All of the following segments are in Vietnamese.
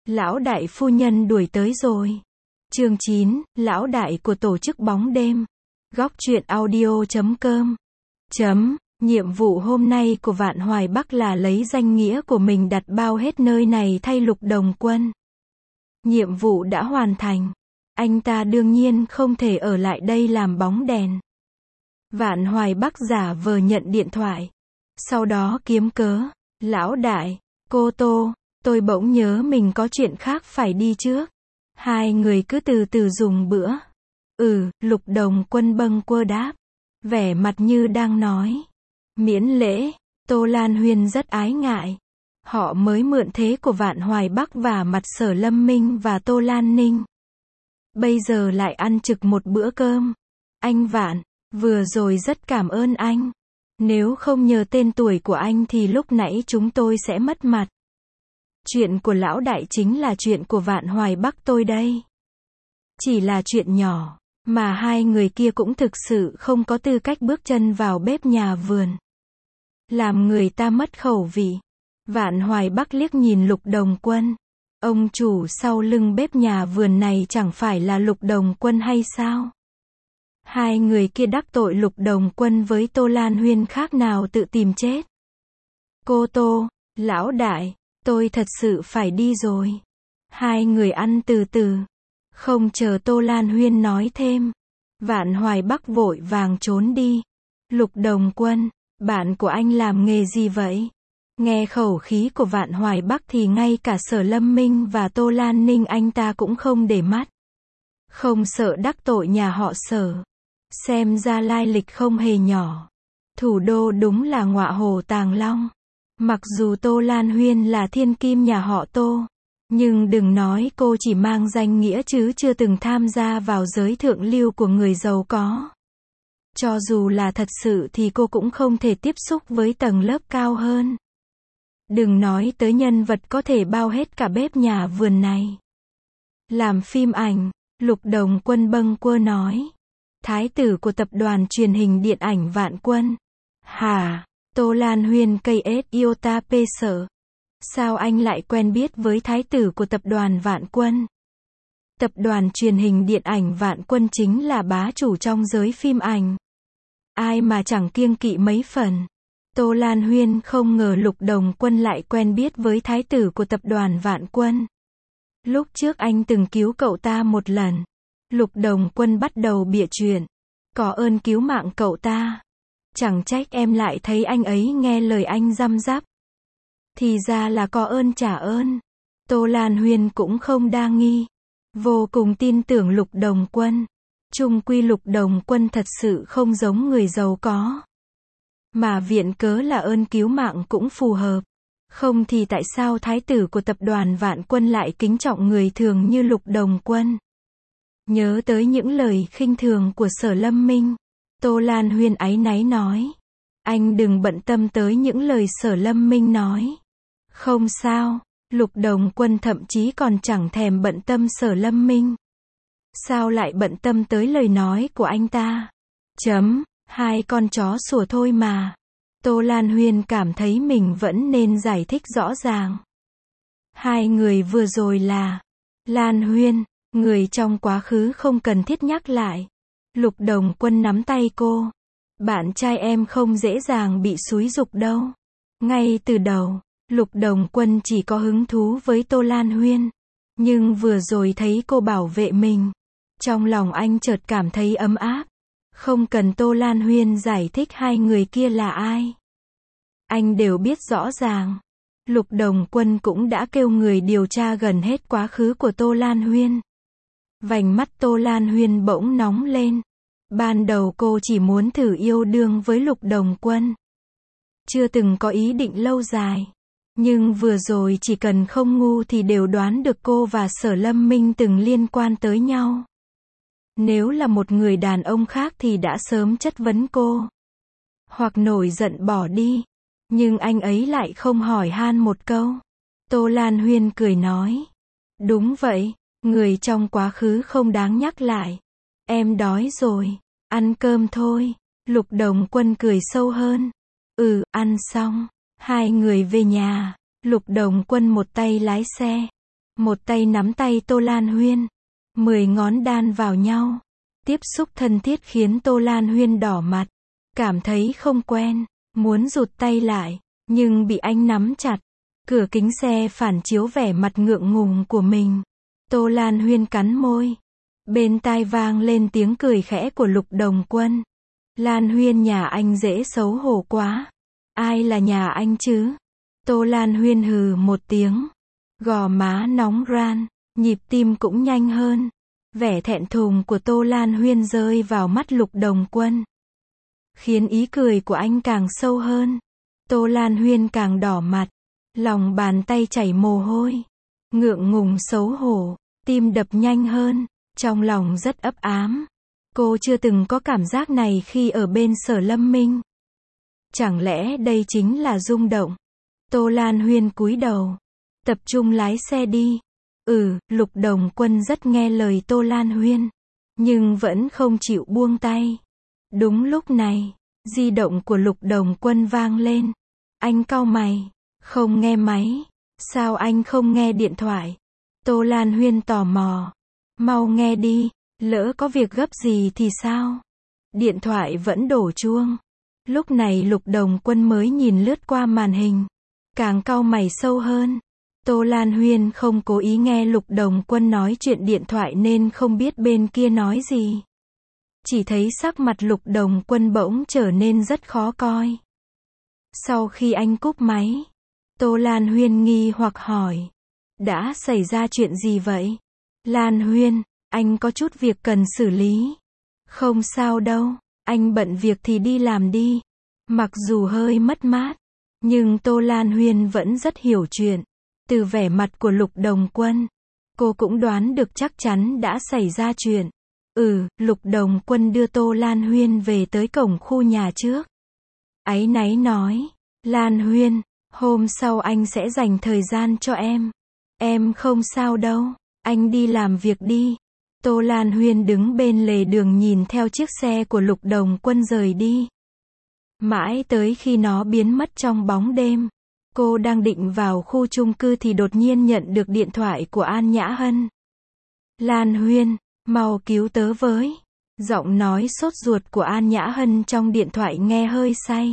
Lão đại phu nhân đuổi tới rồi. Chương 9, lão đại của tổ chức bóng đêm. Góc truyện audio.com. Nhiệm vụ hôm nay của Vạn Hoài Bắc là lấy danh nghĩa của mình đặt bao hết nơi này thay Lục Đồng Quân. Nhiệm vụ đã hoàn thành. Anh ta đương nhiên không thể ở lại đây làm bóng đèn. Vạn Hoài Bắc giả vờ nhận điện thoại. Sau đó kiếm cớ. Lão đại, cô Tô, tôi bỗng nhớ mình có chuyện khác phải đi trước. Hai người cứ từ từ dùng bữa. Lục Đồng Quân bâng quơ đáp. Vẻ mặt như đang nói. Miễn lễ, Tô Lan Huyên rất ái ngại. Họ mới mượn thế của Vạn Hoài Bắc và mặt Sở Lâm Minh và Tô Lan Ninh. Bây giờ lại ăn trực một bữa cơm. Anh Vạn, vừa rồi rất cảm ơn anh. Nếu không nhờ tên tuổi của anh thì lúc nãy chúng tôi sẽ mất mặt. Chuyện của lão đại chính là chuyện của Vạn Hoài Bắc tôi đây. Chỉ là chuyện nhỏ, mà hai người kia cũng thực sự không có tư cách bước chân vào bếp nhà vườn. Làm người ta mất khẩu vị. Vạn Hoài Bắc liếc nhìn Lục Đồng Quân. Ông chủ sau lưng bếp nhà vườn này chẳng phải là Lục Đồng Quân hay sao? Hai người kia đắc tội Lục Đồng Quân với Tô Lan Huyên khác nào tự tìm chết. Cô Tô, lão đại, tôi thật sự phải đi rồi. Hai người ăn từ từ. Không chờ Tô Lan Huyên nói thêm. Vạn Hoài Bắc vội vàng trốn đi. Lục Đồng Quân, bạn của anh làm nghề gì vậy? Nghe khẩu khí của Vạn Hoài Bắc thì ngay cả Sở Lâm Minh và Tô Lan Ninh anh ta cũng không để mắt. Không sợ đắc tội nhà họ Sở. Xem ra lai lịch không hề nhỏ. Thủ đô đúng là ngọa hổ tàng long. Mặc dù Tô Lan Huyên là thiên kim nhà họ Tô, nhưng đừng nói cô chỉ mang danh nghĩa chứ chưa từng tham gia vào giới thượng lưu của người giàu có. Cho dù là thật sự thì cô cũng không thể tiếp xúc với tầng lớp cao hơn. Đừng nói tới nhân vật có thể bao hết cả bếp nhà vườn này. Làm phim ảnh, Lục Đồng Quân bâng quơ nói. Thái tử của tập đoàn truyền hình điện ảnh Vạn Quân. Hả? Tô Lan Huyên KS Iota P Sở. Sao anh lại quen biết với thái tử của tập đoàn Vạn Quân? Tập đoàn truyền hình điện ảnh Vạn Quân chính là bá chủ trong giới phim ảnh. Ai mà chẳng kiêng kỵ mấy phần. Tô Lan Huyên không ngờ Lục Đồng Quân lại quen biết với thái tử của tập đoàn Vạn Quân. Lúc trước anh từng cứu cậu ta một lần. Lục Đồng Quân bắt đầu bịa chuyện. Có ơn cứu mạng cậu ta. Chẳng trách em lại thấy anh ấy nghe lời anh răm rắp. Thì ra là có ơn trả ơn. Tô Lan Huyên cũng không đa nghi. Vô cùng tin tưởng Lục Đồng Quân. Chung quy Lục Đồng Quân thật sự không giống người giàu có. Mà viện cớ là ơn cứu mạng cũng phù hợp. Không thì tại sao thái tử của tập đoàn Vạn Quân lại kính trọng người thường như Lục Đồng Quân? Nhớ tới những lời khinh thường của Sở Lâm Minh. Tô Lan Huyên áy náy nói. Anh đừng bận tâm tới những lời Sở Lâm Minh nói. Không sao, Lục Đồng Quân thậm chí còn chẳng thèm bận tâm Sở Lâm Minh. Sao lại bận tâm tới lời nói của anh ta? Hai con chó sủa thôi mà. Tô Lan Huyên cảm thấy mình vẫn nên giải thích rõ ràng. Hai người vừa rồi là Lan Huyên, người trong quá khứ không cần thiết nhắc lại. Lục Đồng Quân nắm tay cô. Bạn trai em không dễ dàng bị xúi giục đâu. Ngay từ đầu, Lục Đồng Quân chỉ có hứng thú với Tô Lan Huyên. Nhưng vừa rồi thấy cô bảo vệ mình. Trong lòng anh chợt cảm thấy ấm áp. Không cần Tô Lan Huyên giải thích hai người kia là ai. Anh đều biết rõ ràng. Lục Đồng Quân cũng đã kêu người điều tra gần hết quá khứ của Tô Lan Huyên. Vành mắt Tô Lan Huyên bỗng nóng lên. Ban đầu cô chỉ muốn thử yêu đương với Lục Đồng Quân. Chưa từng có ý định lâu dài. Nhưng vừa rồi chỉ cần không ngu thì đều đoán được cô và Sở Lâm Minh từng liên quan tới nhau. Nếu là một người đàn ông khác thì đã sớm chất vấn cô. Hoặc nổi giận bỏ đi. Nhưng anh ấy lại không hỏi han một câu. Tô Lan Huyên cười nói. Đúng vậy, người trong quá khứ không đáng nhắc lại. Em đói rồi, ăn cơm thôi. Lục Đồng Quân cười sâu hơn. Ăn xong, hai người về nhà. Lục Đồng Quân một tay lái xe, Một tay nắm tay Tô Lan Huyên. 10 ngón đan vào nhau. Tiếp xúc thân thiết khiến Tô Lan Huyên đỏ mặt. Cảm thấy không quen. Muốn rụt tay lại. Nhưng bị anh nắm chặt. Cửa kính xe phản chiếu vẻ mặt ngượng ngùng của mình. Tô Lan Huyên cắn môi. Bên tai vang lên tiếng cười khẽ của Lục Đồng Quân. Lan Huyên, nhà anh dễ xấu hổ quá. Ai là nhà anh chứ? Tô Lan Huyên hừ một tiếng. Gò má nóng ran, nhịp tim cũng nhanh hơn. Vẻ thẹn thùng của Tô Lan Huyên rơi vào mắt Lục Đồng Quân. Khiến ý cười của anh càng sâu hơn. Tô Lan Huyên càng đỏ mặt. Lòng bàn tay chảy mồ hôi. Ngượng ngùng xấu hổ, tim đập nhanh hơn. Trong lòng rất ấp ám. Cô chưa từng có cảm giác này khi ở bên Sở Lâm Minh. Chẳng lẽ đây chính là rung động? Tô Lan Huyên cúi đầu. Tập trung lái xe đi. Lục Đồng Quân rất nghe lời Tô Lan Huyên. Nhưng vẫn không chịu buông tay. Đúng lúc này, di động của Lục Đồng Quân vang lên. Anh cau mày. Không nghe máy. Sao anh không nghe điện thoại? Tô Lan Huyên tò mò. Mau nghe đi. Lỡ có việc gấp gì thì sao? Điện thoại vẫn đổ chuông. Lúc này Lục Đồng Quân mới nhìn lướt qua màn hình. Càng cau mày sâu hơn. Tô Lan Huyên không cố ý nghe Lục Đồng Quân nói chuyện điện thoại nên không biết bên kia nói gì. Chỉ thấy sắc mặt Lục Đồng Quân bỗng trở nên rất khó coi. Sau khi anh cúp máy, Tô Lan Huyên nghi hoặc hỏi. Đã xảy ra chuyện gì vậy? Lan Huyên, anh có chút việc cần xử lý. Không sao đâu, anh bận việc thì đi làm đi. Mặc dù hơi mất mát, nhưng Tô Lan Huyên vẫn rất hiểu chuyện. Từ vẻ mặt của Lục Đồng Quân, cô cũng đoán được chắc chắn đã xảy ra chuyện. Lục Đồng Quân đưa Tô Lan Huyên về tới cổng khu nhà trước. Áy náy nói, Lan Huyên, hôm sau anh sẽ dành thời gian cho em. Em không sao đâu, anh đi làm việc đi. Tô Lan Huyên đứng bên lề đường nhìn theo chiếc xe của Lục Đồng Quân rời đi. Mãi tới khi nó biến mất trong bóng đêm. Cô đang định vào khu chung cư thì đột nhiên nhận được điện thoại của An Nhã Hân. Lan Huyên, mau cứu tớ với. Giọng nói sốt ruột của An Nhã Hân trong điện thoại nghe hơi say.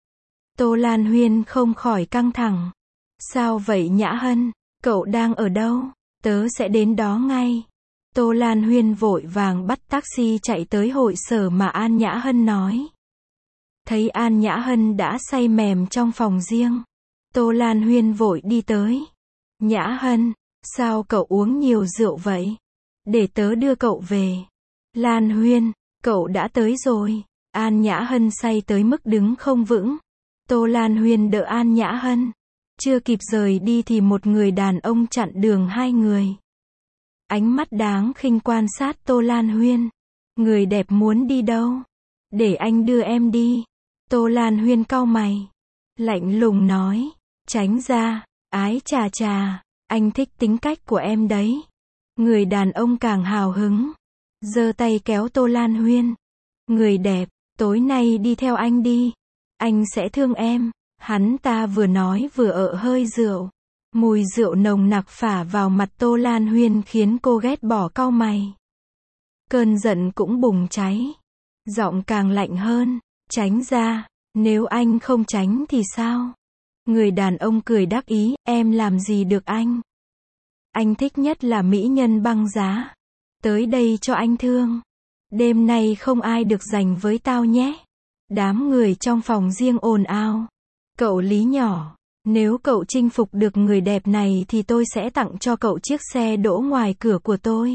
Tô Lan Huyên không khỏi căng thẳng. Sao vậy Nhã Hân? Cậu đang ở đâu? Tớ sẽ đến đó ngay. Tô Lan Huyên vội vàng bắt taxi chạy tới hội sở mà An Nhã Hân nói. Thấy An Nhã Hân đã say mềm trong phòng riêng. Tô Lan Huyên vội đi tới. Nhã Hân, sao cậu uống nhiều rượu vậy? Để tớ đưa cậu về. Lan Huyên, cậu đã tới rồi. An Nhã Hân say tới mức đứng không vững. Tô Lan Huyên đỡ An Nhã Hân. Chưa kịp rời đi thì một người đàn ông chặn đường hai người. Ánh mắt đáng khinh quan sát Tô Lan Huyên. Người đẹp muốn đi đâu? Để anh đưa em đi. Tô Lan Huyên cau mày. Lạnh lùng nói. Tránh ra. Ái chà chà. Anh thích tính cách của em đấy. Người đàn ông càng hào hứng. Giơ tay kéo Tô Lan Huyên. Người đẹp, tối nay đi theo anh đi. Anh sẽ thương em. Hắn ta vừa nói vừa ợ hơi rượu. Mùi rượu nồng nặc phả vào mặt Tô Lan Huyên khiến cô ghét bỏ cau mày. Cơn giận cũng bùng cháy. Giọng càng lạnh hơn. Tránh ra. Nếu anh không tránh thì sao? Người đàn ông cười đắc ý. Em làm gì được anh? Anh thích nhất là mỹ nhân băng giá. Tới đây cho anh thương. Đêm nay không ai được giành với tao nhé. Đám người trong phòng riêng ồn ào. Cậu Lý nhỏ, nếu cậu chinh phục được người đẹp này thì tôi sẽ tặng cho cậu chiếc xe đỗ ngoài cửa của tôi.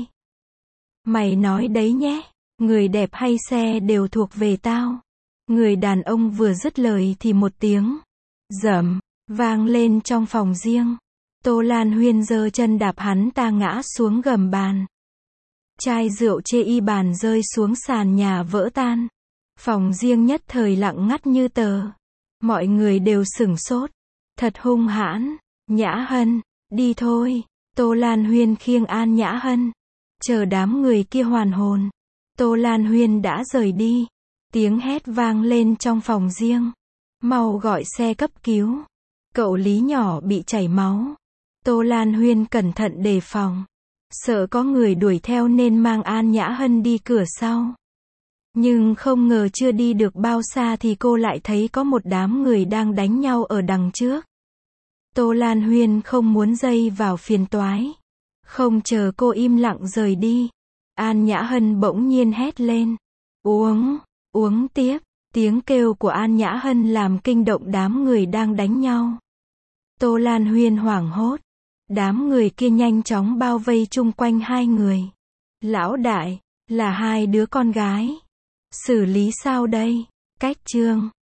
Mày nói đấy nhé, người đẹp hay xe đều thuộc về tao. Người đàn ông vừa dứt lời thì một tiếng rầm vang lên trong phòng riêng. Tô Lan Huyên giơ chân đạp hắn ta ngã xuống gầm bàn. Chai rượu chê y bàn rơi xuống sàn nhà vỡ tan. Phòng riêng nhất thời lặng ngắt như tờ. Mọi người đều sửng sốt. Thật hung hãn. Nhã Hân, đi thôi. Tô Lan Huyên khiêng An Nhã Hân. Chờ đám người kia hoàn hồn. Tô Lan Huyên đã rời đi. Tiếng hét vang lên trong phòng riêng. Mau gọi xe cấp cứu. Cậu Lý nhỏ bị chảy máu. Tô Lan Huyên cẩn thận đề phòng. Sợ có người đuổi theo nên mang An Nhã Hân đi cửa sau. Nhưng không ngờ chưa đi được bao xa thì cô lại thấy có một đám người đang đánh nhau ở đằng trước. Tô Lan Huyên không muốn dây vào phiền toái. Không chờ cô im lặng rời đi, An Nhã Hân bỗng nhiên hét lên. Uống tiếp. Tiếng kêu của An Nhã Hân làm kinh động đám người đang đánh nhau. Tô Lan Huyên hoảng hốt. Đám người kia nhanh chóng bao vây chung quanh hai người. Lão đại, là hai đứa con gái. Xử lý sao đây? Cách chương